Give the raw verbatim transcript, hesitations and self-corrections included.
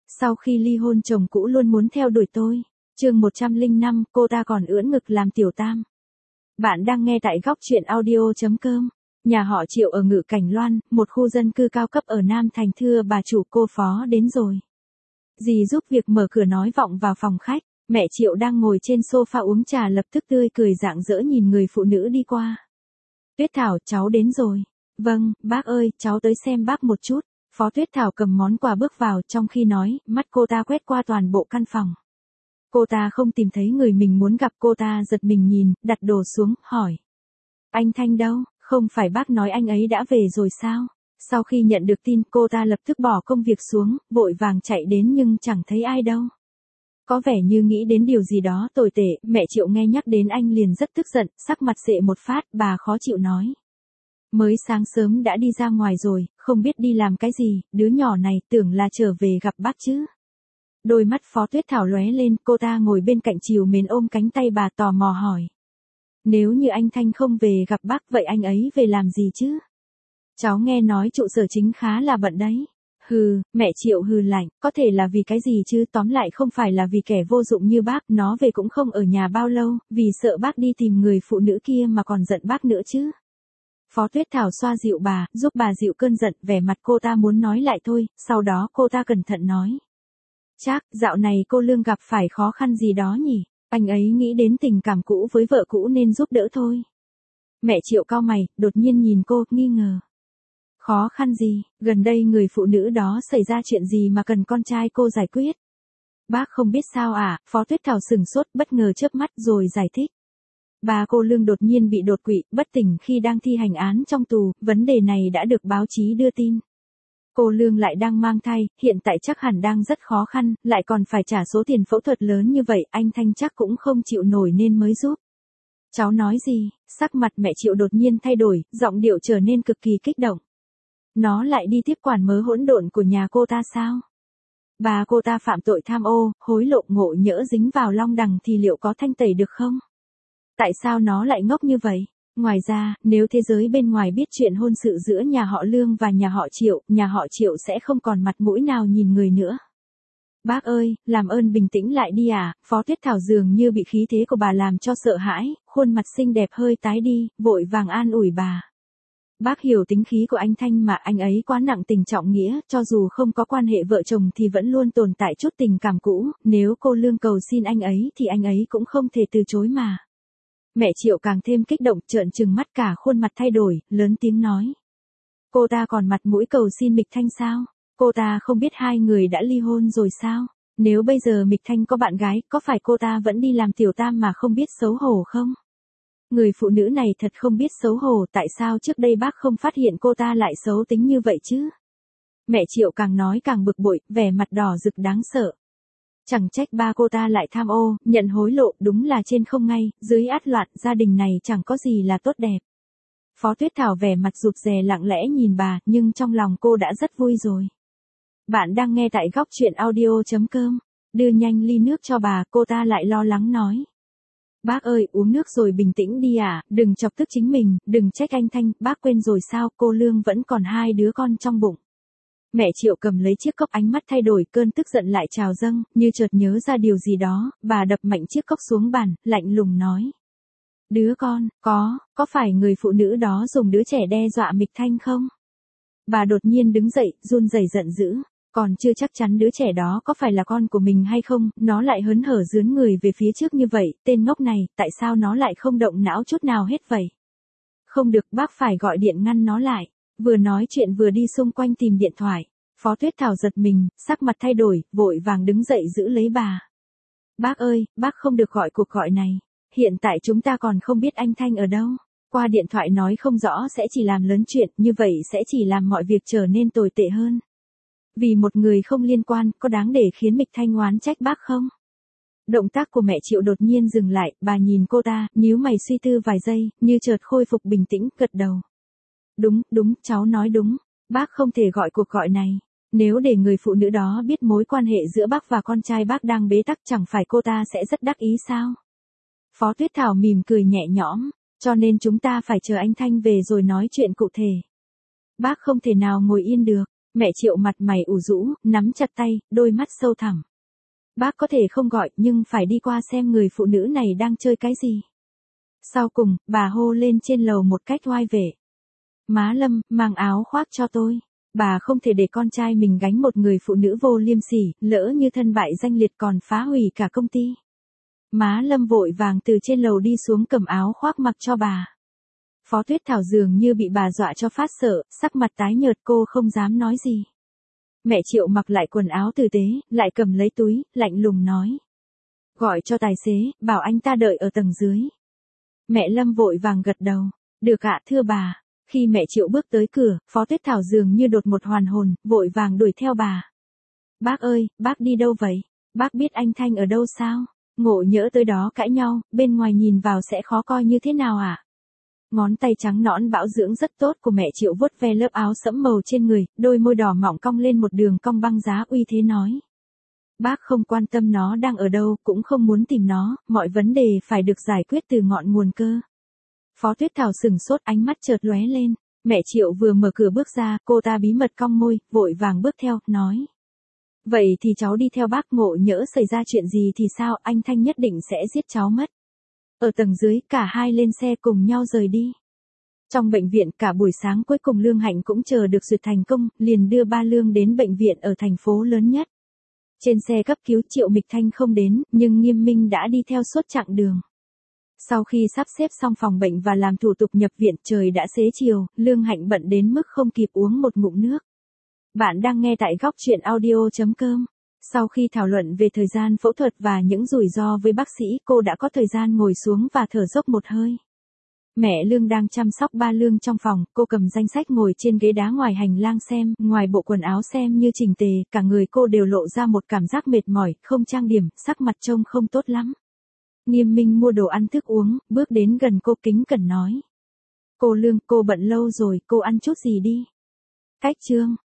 Sau khi ly hôn chồng cũ luôn muốn theo đuổi tôi. Chương một trăm lẻ năm, cô ta còn ưỡn ngực làm tiểu tam. Bạn đang nghe tại góc truyện audio chấm com. Nhà họ Triệu ở Ngự Cảnh Loan, một khu dân cư cao cấp ở Nam Thành. Thưa bà chủ, cô Phó đến rồi. Dì giúp việc mở cửa nói vọng vào phòng khách. Mẹ Triệu đang ngồi trên sofa uống trà lập tức tươi cười rạng rỡ nhìn người phụ nữ đi qua. Tuyết Thảo, cháu đến rồi. Vâng, bác ơi, cháu tới xem bác một chút. Phó Tuyết Thảo cầm món quà bước vào, trong khi nói, mắt cô ta quét qua toàn bộ căn phòng. Cô ta không tìm thấy người mình muốn gặp, cô ta giật mình nhìn, đặt đồ xuống, hỏi. Anh Thanh đâu, không phải bác nói anh ấy đã về rồi sao? Sau khi nhận được tin, cô ta lập tức bỏ công việc xuống, vội vàng chạy đến nhưng chẳng thấy ai đâu. Có vẻ như nghĩ đến điều gì đó tồi tệ, mẹ Triệu nghe nhắc đến anh liền rất tức giận, sắc mặt xệ một phát, bà khó chịu nói. Mới sáng sớm đã đi ra ngoài rồi, không biết đi làm cái gì, đứa nhỏ này tưởng là trở về gặp bác chứ. Đôi mắt Phó Tuyết Thảo lóe lên, cô ta ngồi bên cạnh trìu mến ôm cánh tay bà tò mò hỏi. Nếu như anh Thanh không về gặp bác, vậy anh ấy về làm gì chứ? Cháu nghe nói trụ sở chính khá là bận đấy. Hừ, mẹ Triệu hừ lạnh, có thể là vì cái gì chứ, tóm lại không phải là vì kẻ vô dụng như bác, nó về cũng không ở nhà bao lâu, vì sợ bác đi tìm người phụ nữ kia mà còn giận bác nữa chứ. Phó Tuyết Thảo xoa dịu bà, giúp bà dịu cơn giận, vẻ mặt cô ta muốn nói lại thôi, sau đó cô ta cẩn thận nói. Chắc, dạo này cô Lương gặp phải khó khăn gì đó nhỉ, anh ấy nghĩ đến tình cảm cũ với vợ cũ nên giúp đỡ thôi. Mẹ Triệu cau mày, đột nhiên nhìn cô, nghi ngờ. Khó khăn gì, gần đây người phụ nữ đó xảy ra chuyện gì mà cần con trai cô giải quyết? Bác không biết sao à, Phó Tuyết Thảo sừng sốt, bất ngờ chớp mắt rồi giải thích. Bà cô Lương đột nhiên bị đột quỵ, bất tỉnh khi đang thi hành án trong tù, vấn đề này đã được báo chí đưa tin. Cô Lương lại đang mang thai, hiện tại chắc hẳn đang rất khó khăn, lại còn phải trả số tiền phẫu thuật lớn như vậy, anh Thanh chắc cũng không chịu nổi nên mới giúp. Cháu nói gì? Sắc mặt mẹ Triệu đột nhiên thay đổi, giọng điệu trở nên cực kỳ kích động. Nó lại đi tiếp quản mớ hỗn độn của nhà cô ta sao? Bà cô ta phạm tội tham ô, hối lộ, ngộ nhỡ dính vào long đằng thì liệu có thanh tẩy được không? Tại sao nó lại ngốc như vậy? Ngoài ra, nếu thế giới bên ngoài biết chuyện hôn sự giữa nhà họ Lương và nhà họ Triệu, nhà họ Triệu sẽ không còn mặt mũi nào nhìn người nữa. Bác ơi, làm ơn bình tĩnh lại đi à, Phó Tuyết Thảo dường như bị khí thế của bà làm cho sợ hãi, khuôn mặt xinh đẹp hơi tái đi, vội vàng an ủi bà. Bác hiểu tính khí của anh Thanh mà, anh ấy quá nặng tình trọng nghĩa, cho dù không có quan hệ vợ chồng thì vẫn luôn tồn tại chút tình cảm cũ, nếu cô Lương cầu xin anh ấy thì anh ấy cũng không thể từ chối mà. Mẹ Triệu càng thêm kích động, trợn trừng mắt, cả khuôn mặt thay đổi, lớn tiếng nói. Cô ta còn mặt mũi cầu xin Mịch Thanh sao? Cô ta không biết hai người đã ly hôn rồi sao? Nếu bây giờ Mịch Thanh có bạn gái, có phải cô ta vẫn đi làm tiểu tam mà không biết xấu hổ không? Người phụ nữ này thật không biết xấu hổ, tại sao trước đây bác không phát hiện cô ta lại xấu tính như vậy chứ? Mẹ Triệu càng nói càng bực bội, vẻ mặt đỏ rực đáng sợ. Chẳng trách ba cô ta lại tham ô, nhận hối lộ, đúng là trên không ngay, dưới át loạn, gia đình này chẳng có gì là tốt đẹp. Phó Tuyết Thảo vẻ mặt rụt rè lặng lẽ nhìn bà, nhưng trong lòng cô đã rất vui rồi. Bạn đang nghe tại góc truyện audio chấm com, đưa nhanh ly nước cho bà, cô ta lại lo lắng nói. Bác ơi, uống nước rồi bình tĩnh đi à, đừng chọc tức chính mình, đừng trách anh Thanh, bác quên rồi sao, cô Lương vẫn còn hai đứa con trong bụng. Mẹ Triệu cầm lấy chiếc cốc, ánh mắt thay đổi, cơn tức giận lại trào dâng, như chợt nhớ ra điều gì đó, bà đập mạnh chiếc cốc xuống bàn, lạnh lùng nói. Đứa con, có, có phải người phụ nữ đó dùng đứa trẻ đe dọa Mịch Thanh không? Bà đột nhiên đứng dậy, run rẩy giận dữ, còn chưa chắc chắn đứa trẻ đó có phải là con của mình hay không, nó lại hớn hở dướn người về phía trước như vậy, tên ngốc này, tại sao nó lại không động não chút nào hết vậy? Không được, bác phải gọi điện ngăn nó lại. Vừa nói chuyện vừa đi xung quanh tìm điện thoại. Phó Tuyết Thảo giật mình, sắc mặt thay đổi, vội vàng đứng dậy giữ lấy bà. Bác ơi, bác không được gọi cuộc gọi này. Hiện tại chúng ta còn không biết anh Thanh ở đâu. Qua điện thoại nói không rõ sẽ chỉ làm lớn chuyện, như vậy sẽ chỉ làm mọi việc trở nên tồi tệ hơn. Vì một người không liên quan, có đáng để khiến Mịch Thanh oán trách bác không? Động tác của mẹ Triệu đột nhiên dừng lại, bà nhìn cô ta, nhíu mày suy tư vài giây, như chợt khôi phục bình tĩnh, gật đầu. Đúng, đúng, cháu nói đúng, bác không thể gọi cuộc gọi này. Nếu để người phụ nữ đó biết mối quan hệ giữa bác và con trai bác đang bế tắc, chẳng phải cô ta sẽ rất đắc ý sao? Phó Tuyết Thảo mỉm cười nhẹ nhõm, cho nên chúng ta phải chờ anh Thanh về rồi nói chuyện cụ thể. Bác không thể nào ngồi yên được, Mẹ Triệu mặt mày ủ rũ, nắm chặt tay, đôi mắt sâu thẳm. Bác có thể không gọi, nhưng phải đi qua xem người phụ nữ này đang chơi cái gì. Sau cùng, bà hô lên trên lầu một cách oai vệ. Má Lâm, mang áo khoác cho tôi. Bà không thể để con trai mình gánh một người phụ nữ vô liêm sỉ, lỡ như thân bại danh liệt còn phá hủy cả công ty. Má Lâm vội vàng từ trên lầu đi xuống cầm áo khoác mặc cho bà. Phó Tuyết Thảo dường như bị bà dọa cho phát sợ, sắc mặt tái nhợt cô không dám nói gì. Mẹ Triệu mặc lại quần áo tử tế, lại cầm lấy túi, lạnh lùng nói. Gọi cho tài xế, bảo anh ta đợi ở tầng dưới. Mẹ Lâm vội vàng gật đầu. Được ạ thưa bà. Khi mẹ Triệu bước tới cửa, Phó Tuyết Thảo dường như đột một hoàn hồn, vội vàng đuổi theo bà. Bác ơi, bác đi đâu vậy? Bác biết anh Thanh ở đâu sao? Ngộ nhỡ tới đó cãi nhau, bên ngoài nhìn vào sẽ khó coi như thế nào ạ? À? Ngón tay trắng nõn bảo dưỡng rất tốt của mẹ Triệu vuốt ve lớp áo sẫm màu trên người, đôi môi đỏ mọng cong lên một đường cong băng giá uy thế nói. Bác không quan tâm nó đang ở đâu, cũng không muốn tìm nó, mọi vấn đề phải được giải quyết từ ngọn nguồn cơ. Phó Tuyết Thảo sừng sốt, ánh mắt chợt lóe lên. Mẹ Triệu vừa mở cửa bước ra, cô ta bí mật cong môi, vội vàng bước theo, nói. Vậy thì cháu đi theo bác, ngộ nhỡ xảy ra chuyện gì thì sao, anh Thanh nhất định sẽ giết cháu mất. Ở tầng dưới, cả hai lên xe cùng nhau rời đi. Trong bệnh viện, cả buổi sáng cuối cùng Lương Hạnh cũng chờ được duyệt thành công, liền đưa ba Lương đến bệnh viện ở thành phố lớn nhất. Trên xe cấp cứu Triệu Mịch Thanh không đến, nhưng Nghiêm Minh đã đi theo suốt chặng đường. Sau khi sắp xếp xong phòng bệnh và làm thủ tục nhập viện, trời đã xế chiều, Lương Hạnh bận đến mức không kịp uống một ngụm nước. Bạn đang nghe tại góc truyện audio chấm com. Sau khi thảo luận về thời gian phẫu thuật và những rủi ro với bác sĩ, cô đã có thời gian ngồi xuống và thở dốc một hơi. Mẹ Lương đang chăm sóc ba Lương trong phòng, cô cầm danh sách ngồi trên ghế đá ngoài hành lang xem, ngoài bộ quần áo xem như chỉnh tề, cả người cô đều lộ ra một cảm giác mệt mỏi, không trang điểm, sắc mặt trông không tốt lắm. Nghiêm Minh mua đồ ăn thức uống, bước đến gần cô kính cẩn nói. Cô Lương, cô bận lâu rồi, cô ăn chút gì đi. Cách chương.